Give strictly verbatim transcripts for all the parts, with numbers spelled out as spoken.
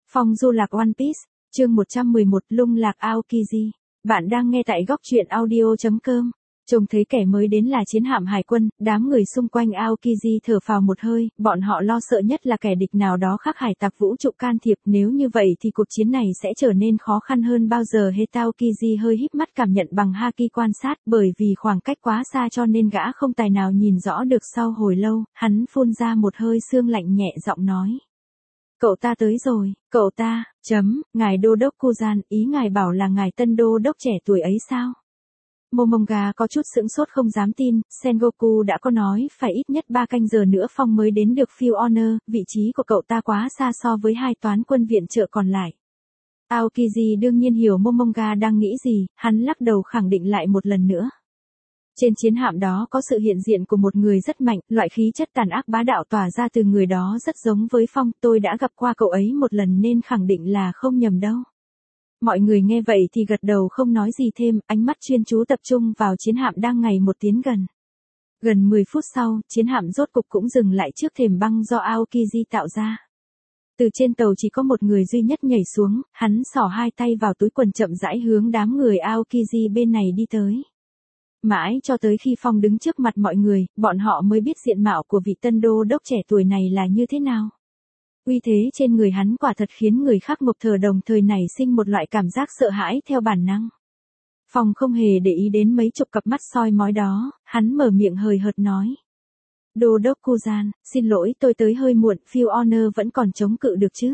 Phong du lạc One Piece, chương một trăm mười một lung lạc Aokiji. Bạn đang nghe tại góc truyện audio chấm com. Trông thấy kẻ mới đến là chiến hạm hải quân, đám người xung quanh Aokiji thở phào một hơi, bọn họ lo sợ nhất là kẻ địch nào đó khác hải tặc vũ trụ can thiệp, nếu như vậy thì cuộc chiến này sẽ trở nên khó khăn hơn bao giờ hết. Aokiji hơi híp mắt cảm nhận bằng haki quan sát, bởi vì khoảng cách quá xa cho nên gã không tài nào nhìn rõ được. Sau hồi lâu, hắn phun ra một hơi sương lạnh nhẹ giọng nói. Cậu ta tới rồi, cậu ta, chấm, ngài đô đốc Kuzan, ý ngài bảo là ngài tân đô đốc trẻ tuổi ấy sao? Momonga có chút sững sốt không dám tin, Sengoku đã có nói phải ít nhất ba canh giờ nữa Phong mới đến được Field Honor, vị trí của cậu ta quá xa so với hai toán quân viện trợ còn lại. Aokiji đương nhiên hiểu Momonga đang nghĩ gì, hắn lắc đầu khẳng định lại một lần nữa. Trên chiến hạm đó có sự hiện diện của một người rất mạnh, loại khí chất tàn ác bá đạo tỏa ra từ người đó rất giống với Phong, tôi đã gặp qua cậu ấy một lần nên khẳng định là không nhầm đâu. Mọi người nghe vậy thì gật đầu không nói gì thêm, ánh mắt chuyên chú tập trung vào chiến hạm đang ngày một tiến gần. Gần mười phút sau, chiến hạm rốt cục cũng dừng lại trước thềm băng do Aokiji tạo ra. Từ trên tàu chỉ có một người duy nhất nhảy xuống, hắn xỏ hai tay vào túi quần chậm rãi hướng đám người Aokiji bên này đi tới. Mãi cho tới khi Phong đứng trước mặt mọi người, bọn họ mới biết diện mạo của vị tân đô đốc trẻ tuổi này là như thế nào. Uy thế trên người hắn quả thật khiến người khác ngộp thở, đồng thời nảy sinh một loại cảm giác sợ hãi theo bản năng. Phong không hề để ý đến mấy chục cặp mắt soi mói đó, hắn mở miệng hời hợt nói. Đô đốc Kuzan, xin lỗi tôi tới hơi muộn, Field Honor vẫn còn chống cự được chứ?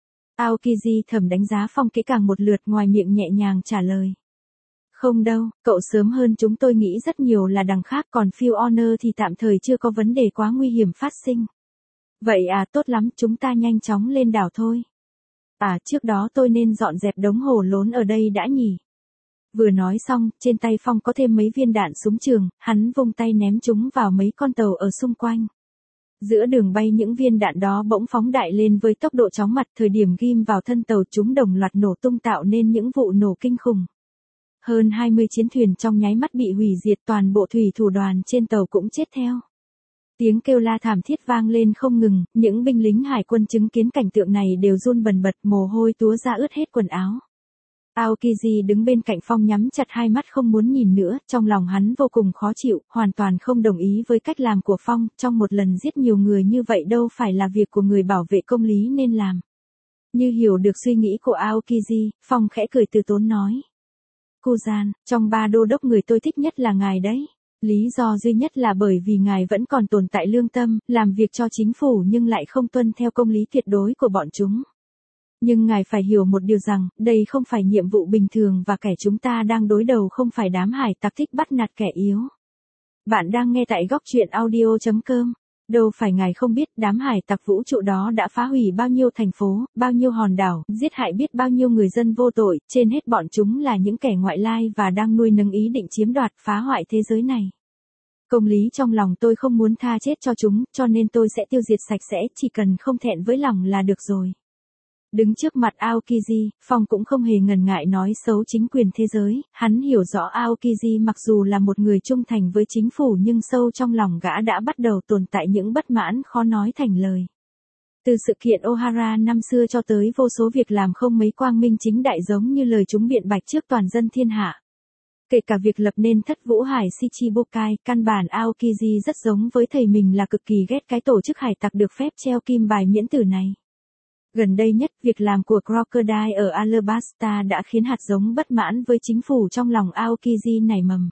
Aokiji thầm đánh giá Phong kỹ càng một lượt, ngoài miệng nhẹ nhàng trả lời. Không đâu, cậu sớm hơn chúng tôi nghĩ rất nhiều là đằng khác, còn Field Honor thì tạm thời chưa có vấn đề quá nguy hiểm phát sinh. Vậy à, tốt lắm, chúng ta nhanh chóng lên đảo thôi. À, trước đó tôi nên dọn dẹp đống hồ lốn ở đây đã nhỉ? Vừa nói xong, trên tay Phong có thêm mấy viên đạn súng trường, hắn vung tay ném chúng vào mấy con tàu ở xung quanh. Giữa đường bay những viên đạn đó bỗng phóng đại lên với tốc độ chóng mặt, thời điểm ghim vào thân tàu chúng đồng loạt nổ tung tạo nên những vụ nổ kinh khủng. Hơn hai mươi chiến thuyền trong nháy mắt bị hủy diệt, toàn bộ thủy thủ đoàn trên tàu cũng chết theo. Tiếng kêu la thảm thiết vang lên không ngừng, những binh lính hải quân chứng kiến cảnh tượng này đều run bần bật, mồ hôi túa ra ướt hết quần áo. Aokiji đứng bên cạnh Phong nhắm chặt hai mắt không muốn nhìn nữa, trong lòng hắn vô cùng khó chịu, hoàn toàn không đồng ý với cách làm của Phong, trong một lần giết nhiều người như vậy đâu phải là việc của người bảo vệ công lý nên làm. Như hiểu được suy nghĩ của Aokiji, Phong khẽ cười từ tốn nói. Kuzan, trong ba đô đốc người tôi thích nhất là ngài đấy. Lý do duy nhất là bởi vì ngài vẫn còn tồn tại lương tâm, làm việc cho chính phủ nhưng lại không tuân theo công lý tuyệt đối của bọn chúng. Nhưng ngài phải hiểu một điều rằng, đây không phải nhiệm vụ bình thường và kẻ chúng ta đang đối đầu không phải đám hải tặc thích bắt nạt kẻ yếu. Bạn đang nghe tại góc truyện audio chấm com. Đâu phải ngài không biết đám hải tặc vũ trụ đó đã phá hủy bao nhiêu thành phố, bao nhiêu hòn đảo, giết hại biết bao nhiêu người dân vô tội, trên hết bọn chúng là những kẻ ngoại lai và đang nuôi nấng ý định chiếm đoạt phá hoại thế giới này. Công lý trong lòng tôi không muốn tha chết cho chúng, cho nên tôi sẽ tiêu diệt sạch sẽ, chỉ cần không thẹn với lòng là được rồi. Đứng trước mặt Aokiji, Phong cũng không hề ngần ngại nói xấu chính quyền thế giới, hắn hiểu rõ Aokiji mặc dù là một người trung thành với chính phủ nhưng sâu trong lòng gã đã bắt đầu tồn tại những bất mãn khó nói thành lời. Từ sự kiện Ohara năm xưa cho tới vô số việc làm không mấy quang minh chính đại giống như lời chúng biện bạch trước toàn dân thiên hạ. Kể cả việc lập nên thất vũ hải Shichibukai, căn bản Aokiji rất giống với thầy mình là cực kỳ ghét cái tổ chức hải tặc được phép treo kim bài miễn tử này. Gần đây nhất, việc làm của Crocodile ở Alabasta đã khiến hạt giống bất mãn với chính phủ trong lòng Aokiji nảy mầm.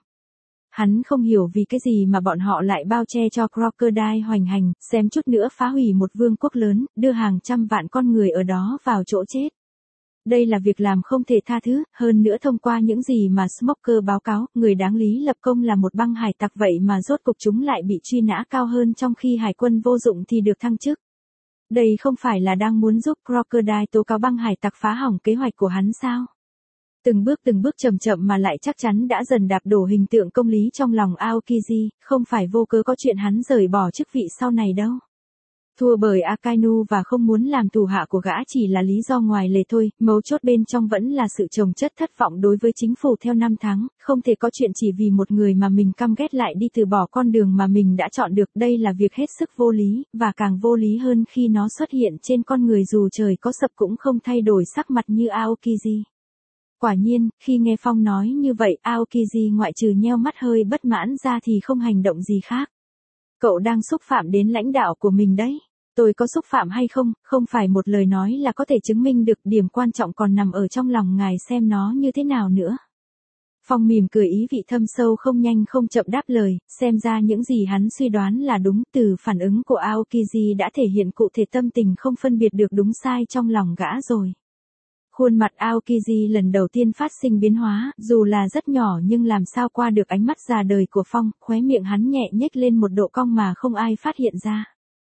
Hắn không hiểu vì cái gì mà bọn họ lại bao che cho Crocodile hoành hành, xem chút nữa phá hủy một vương quốc lớn, đưa hàng trăm vạn con người ở đó vào chỗ chết. Đây là việc làm không thể tha thứ, hơn nữa thông qua những gì mà Smoker báo cáo, người đáng lý lập công là một băng hải tặc vậy mà rốt cục chúng lại bị truy nã cao hơn trong khi hải quân vô dụng thì được thăng chức. Đây không phải là đang muốn giúp Crocodile tố cáo băng hải tặc phá hỏng kế hoạch của hắn sao? Từng bước từng bước chậm chậm mà lại chắc chắn đã dần đạp đổ hình tượng công lý trong lòng Aokiji, không phải vô cớ có chuyện hắn rời bỏ chức vị sau này đâu. Thua bởi Akainu và không muốn làm thủ hạ của gã chỉ là lý do ngoài lề thôi, mấu chốt bên trong vẫn là sự chồng chất thất vọng đối với chính phủ theo năm tháng, không thể có chuyện chỉ vì một người mà mình căm ghét lại đi từ bỏ con đường mà mình đã chọn được. Đây là việc hết sức vô lý, và càng vô lý hơn khi nó xuất hiện trên con người dù trời có sập cũng không thay đổi sắc mặt như Aokiji. Quả nhiên, khi nghe Phong nói như vậy, Aokiji ngoại trừ nheo mắt hơi bất mãn ra thì không hành động gì khác. Cậu đang xúc phạm đến lãnh đạo của mình đấy. Tôi có xúc phạm hay không, không phải một lời nói là có thể chứng minh được, điểm quan trọng còn nằm ở trong lòng ngài xem nó như thế nào nữa. Phong mỉm cười ý vị thâm sâu không nhanh không chậm đáp lời, xem ra những gì hắn suy đoán là đúng, từ phản ứng của Aokiji đã thể hiện cụ thể tâm tình không phân biệt được đúng sai trong lòng gã rồi. Khuôn mặt Aokiji lần đầu tiên phát sinh biến hóa, dù là rất nhỏ nhưng làm sao qua được ánh mắt già đời của Phong, khóe miệng hắn nhẹ nhếch lên một độ cong mà không ai phát hiện ra.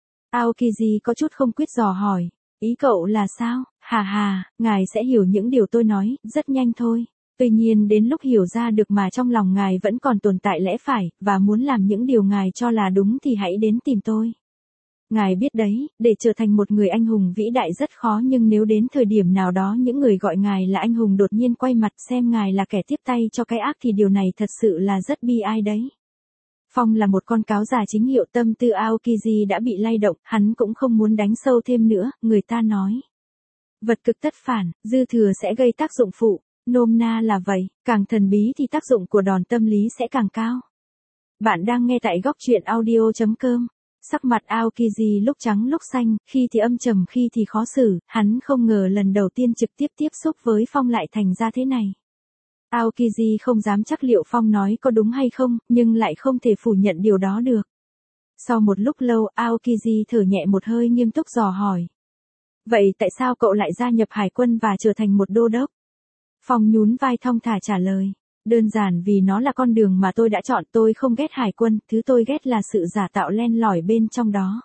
Aokiji có chút không quyết dò hỏi, ý cậu là sao? Hà hà, ngài sẽ hiểu những điều tôi nói, rất nhanh thôi. Tuy nhiên đến lúc hiểu ra được mà trong lòng ngài vẫn còn tồn tại lẽ phải, và muốn làm những điều ngài cho là đúng thì hãy đến tìm tôi. Ngài biết đấy, để trở thành một người anh hùng vĩ đại rất khó, nhưng nếu đến thời điểm nào đó những người gọi ngài là anh hùng đột nhiên quay mặt xem ngài là kẻ tiếp tay cho cái ác thì điều này thật sự là rất bi ai đấy. Phong là một con cáo già chính hiệu, tâm tư Aokiji đã bị lay động, hắn cũng không muốn đánh sâu thêm nữa, người ta nói. Vật cực tất phản, dư thừa sẽ gây tác dụng phụ, nôm na là vậy, càng thần bí thì tác dụng của đòn tâm lý sẽ càng cao. Bạn đang nghe tại góc truyện audio chấm com. Sắc mặt Aokiji lúc trắng lúc xanh, khi thì âm trầm khi thì khó xử, hắn không ngờ lần đầu tiên trực tiếp tiếp xúc với Phong lại thành ra thế này. Aokiji không dám chắc liệu Phong nói có đúng hay không, nhưng lại không thể phủ nhận điều đó được. Sau một lúc lâu, Aokiji thở nhẹ một hơi nghiêm túc dò hỏi. Vậy tại sao cậu lại gia nhập hải quân và trở thành một đô đốc? Phong nhún vai thong thả trả lời. Đơn giản vì nó là con đường mà tôi đã chọn, tôi không ghét hải quân, thứ tôi ghét là sự giả tạo len lỏi bên trong đó.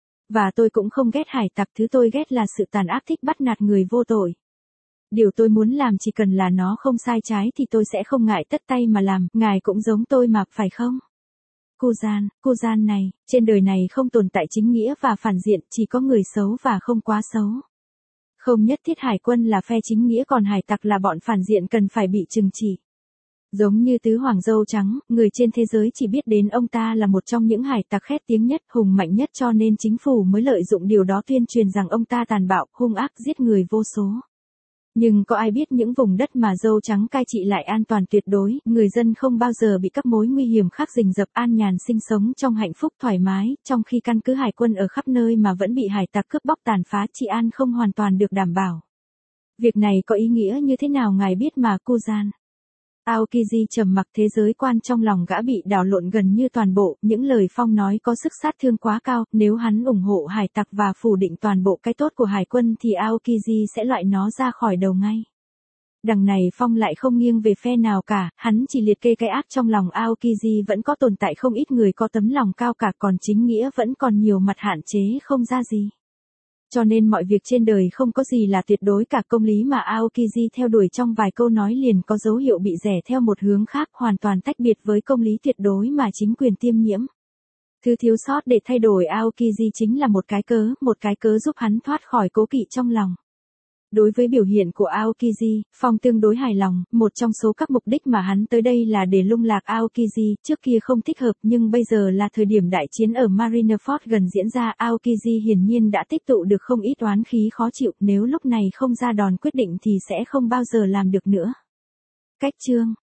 Và tôi cũng không ghét hải tặc, thứ tôi ghét là sự tàn ác thích bắt nạt người vô tội. Điều tôi muốn làm chỉ cần là nó không sai trái thì tôi sẽ không ngại tất tay mà làm, ngài cũng giống tôi mà, phải không? Cô gian, cô gian này, trên đời này không tồn tại chính nghĩa và phản diện, chỉ có người xấu và không quá xấu. Không nhất thiết hải quân là phe chính nghĩa còn hải tặc là bọn phản diện cần phải bị trừng trị. Giống như tứ hoàng dâu trắng, người trên thế giới chỉ biết đến ông ta là một trong những hải tặc khét tiếng nhất, hùng mạnh nhất, cho nên chính phủ mới lợi dụng điều đó tuyên truyền rằng ông ta tàn bạo, hung ác, giết người vô số. Nhưng có ai biết những vùng đất mà dâu trắng cai trị lại an toàn tuyệt đối, người dân không bao giờ bị các mối nguy hiểm khác rình rập, an nhàn sinh sống trong hạnh phúc thoải mái, trong khi căn cứ hải quân ở khắp nơi mà vẫn bị hải tặc cướp bóc tàn phá, trị an không hoàn toàn được đảm bảo. Việc này có ý nghĩa như thế nào ngài biết mà, cô gian? Aokiji trầm mặc, thế giới quan trong lòng gã bị đảo lộn gần như toàn bộ, những lời Phong nói có sức sát thương quá cao, nếu hắn ủng hộ hải tặc và phủ định toàn bộ cái tốt của hải quân thì Aokiji sẽ loại nó ra khỏi đầu ngay. Đằng này Phong lại không nghiêng về phe nào cả, hắn chỉ liệt kê cái ác trong lòng Aokiji vẫn có tồn tại không ít người có tấm lòng cao cả, còn chính nghĩa vẫn còn nhiều mặt hạn chế không ra gì. Cho nên mọi việc trên đời không có gì là tuyệt đối cả, công lý mà Aokiji theo đuổi trong vài câu nói liền có dấu hiệu bị rẽ theo một hướng khác hoàn toàn tách biệt với công lý tuyệt đối mà chính quyền tiêm nhiễm. Thứ thiếu sót để thay đổi Aokiji chính là một cái cớ, một cái cớ giúp hắn thoát khỏi cố kỵ trong lòng. Đối với biểu hiện của Aokiji, Phong tương đối hài lòng, một trong số các mục đích mà hắn tới đây là để lung lạc Aokiji, trước kia không thích hợp nhưng bây giờ là thời điểm đại chiến ở Marineford gần diễn ra, Aokiji hiển nhiên đã tích tụ được không ít oán khí khó chịu, nếu lúc này không ra đòn quyết định thì sẽ không bao giờ làm được nữa. Cách chương